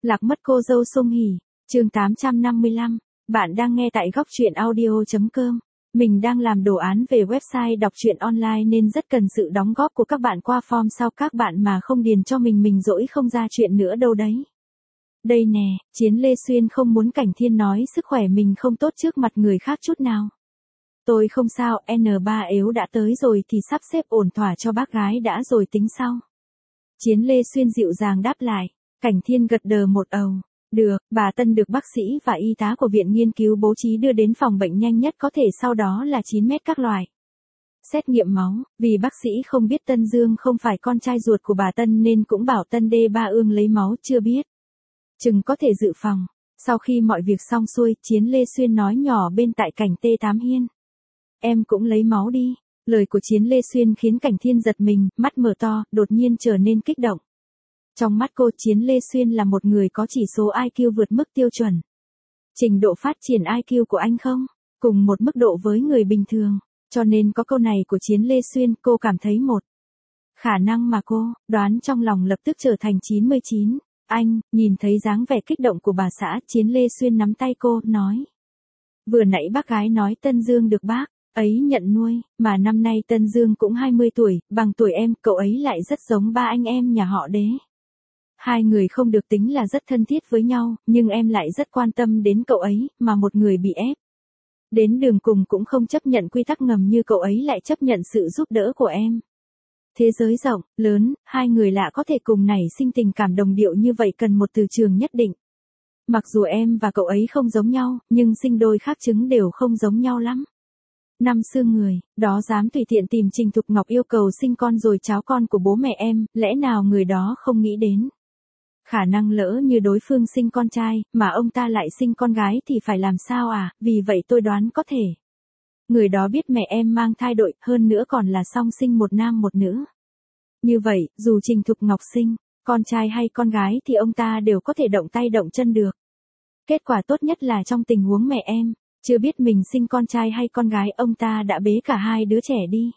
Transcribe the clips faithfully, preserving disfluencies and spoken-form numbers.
Lạc mất cô dâu Song Hỷ, chương tám trăm năm mươi lăm. Bạn đang nghe tại góc truyện audio.com. Mình đang làm đồ án về website đọc truyện online nên rất cần sự đóng góp của các bạn qua form sau các bạn mà không điền cho mình mình dỗi không ra chuyện nữa đâu đấy. Đây nè, Chiến Lê Xuyên không muốn Cảnh Thiên nói sức khỏe mình không tốt trước mặt người khác chút nào. Tôi không sao, en ba ếu đã tới rồi thì sắp xếp ổn thỏa cho bác gái đã rồi tính sau. Chiến Lê Xuyên dịu dàng đáp lại. Cảnh Thiên gật đờ một ầu. Được, bà Tân được bác sĩ và y tá của viện nghiên cứu bố trí đưa đến phòng bệnh nhanh nhất có thể, sau đó là chín mét các loại. Xét nghiệm máu, vì bác sĩ không biết Tân Dương không phải con trai ruột của bà Tân nên cũng bảo Tân Đê Ba Ương lấy máu chưa biết. Chừng có thể dự phòng. Sau khi mọi việc xong xuôi, Chiến Lê Xuyên nói nhỏ bên tại Cảnh Tê Tám Hiên. Em cũng lấy máu đi. Lời của Chiến Lê Xuyên khiến Cảnh Thiên giật mình, mắt mở to, đột nhiên trở nên kích động. Trong mắt cô, Chiến Lê Xuyên là một người có chỉ số i kiu vượt mức tiêu chuẩn. Trình độ phát triển i kiu của anh không cùng một mức độ với người bình thường, cho nên có câu này của Chiến Lê Xuyên cô cảm thấy một khả năng mà cô đoán trong lòng lập tức trở thành chín mươi chín. Anh, nhìn thấy dáng vẻ kích động của bà xã, Chiến Lê Xuyên nắm tay cô, nói. Vừa nãy bác gái nói Tân Dương được bác ấy nhận nuôi, mà năm nay Tân Dương cũng hai mươi tuổi, bằng tuổi em, cậu ấy lại rất giống ba anh em nhà họ Đế. Hai người không được tính là rất thân thiết với nhau, nhưng em lại rất quan tâm đến cậu ấy, mà một người bị ép đến đường cùng cũng không chấp nhận quy tắc ngầm như cậu ấy lại chấp nhận sự giúp đỡ của em. Thế giới rộng, lớn, hai người lạ có thể cùng nảy sinh tình cảm đồng điệu như vậy cần một từ trường nhất định. Mặc dù em và cậu ấy không giống nhau, nhưng sinh đôi khác trứng đều không giống nhau lắm. Năm xưa người đó dám tùy tiện tìm Trình Thục Ngọc yêu cầu sinh con rồi cháo con của bố mẹ em, lẽ nào người đó không nghĩ đến khả năng lỡ như đối phương sinh con trai, mà ông ta lại sinh con gái thì phải làm sao à, vì vậy tôi đoán có thể người đó biết mẹ em mang thai đội, hơn nữa còn là song sinh một nam một nữ. Như vậy, dù Trình Thục Ngọc sinh con trai hay con gái thì ông ta đều có thể động tay động chân được. Kết quả tốt nhất là trong tình huống mẹ em chưa biết mình sinh con trai hay con gái, ông ta đã bế cả hai đứa trẻ đi.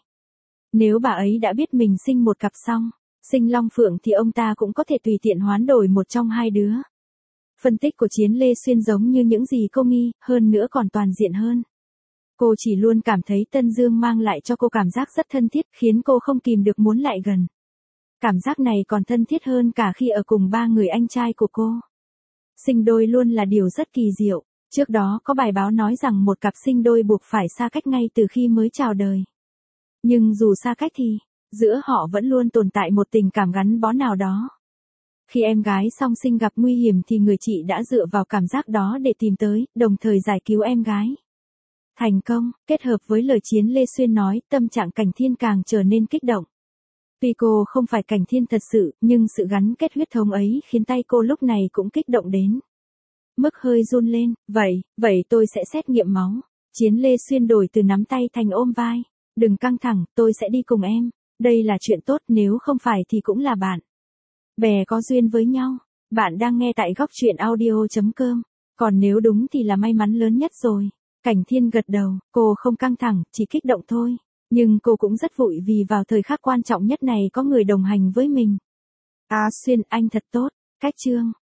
Nếu bà ấy đã biết mình sinh một cặp song sinh long phượng thì ông ta cũng có thể tùy tiện hoán đổi một trong hai đứa. Phân tích của Chiến Lê Xuyên giống như những gì cô nghi, hơn nữa còn toàn diện hơn. Cô chỉ luôn cảm thấy Tân Dương mang lại cho cô cảm giác rất thân thiết, khiến cô không kìm được muốn lại gần. Cảm giác này còn thân thiết hơn cả khi ở cùng ba người anh trai của cô. Sinh đôi luôn là điều rất kỳ diệu. Trước đó có bài báo nói rằng một cặp sinh đôi buộc phải xa cách ngay từ khi mới chào đời. Nhưng dù xa cách thì giữa họ vẫn luôn tồn tại một tình cảm gắn bó nào đó. Khi em gái song sinh gặp nguy hiểm thì người chị đã dựa vào cảm giác đó để tìm tới, đồng thời giải cứu em gái. Thành công, kết hợp với lời Chiến Lê Xuyên nói, tâm trạng Cảnh Thiên càng trở nên kích động. Tuy cô không phải Cảnh Thiên thật sự, nhưng sự gắn kết huyết thống ấy khiến tay cô lúc này cũng kích động đến mức hơi run lên. Vậy, vậy tôi sẽ xét nghiệm máu. Chiến Lê Xuyên đổi từ nắm tay thành ôm vai. Đừng căng thẳng, tôi sẽ đi cùng em. Đây là chuyện tốt, nếu không phải thì cũng là bạn bè có duyên với nhau. Bạn đang nghe tại góc truyện audio.com. Còn nếu đúng thì là may mắn lớn nhất rồi. Cảnh Thiên gật đầu, cô không căng thẳng, chỉ kích động thôi. Nhưng cô cũng rất vui vì vào thời khắc quan trọng nhất này có người đồng hành với mình. À Xuyên, anh thật tốt. Cách chương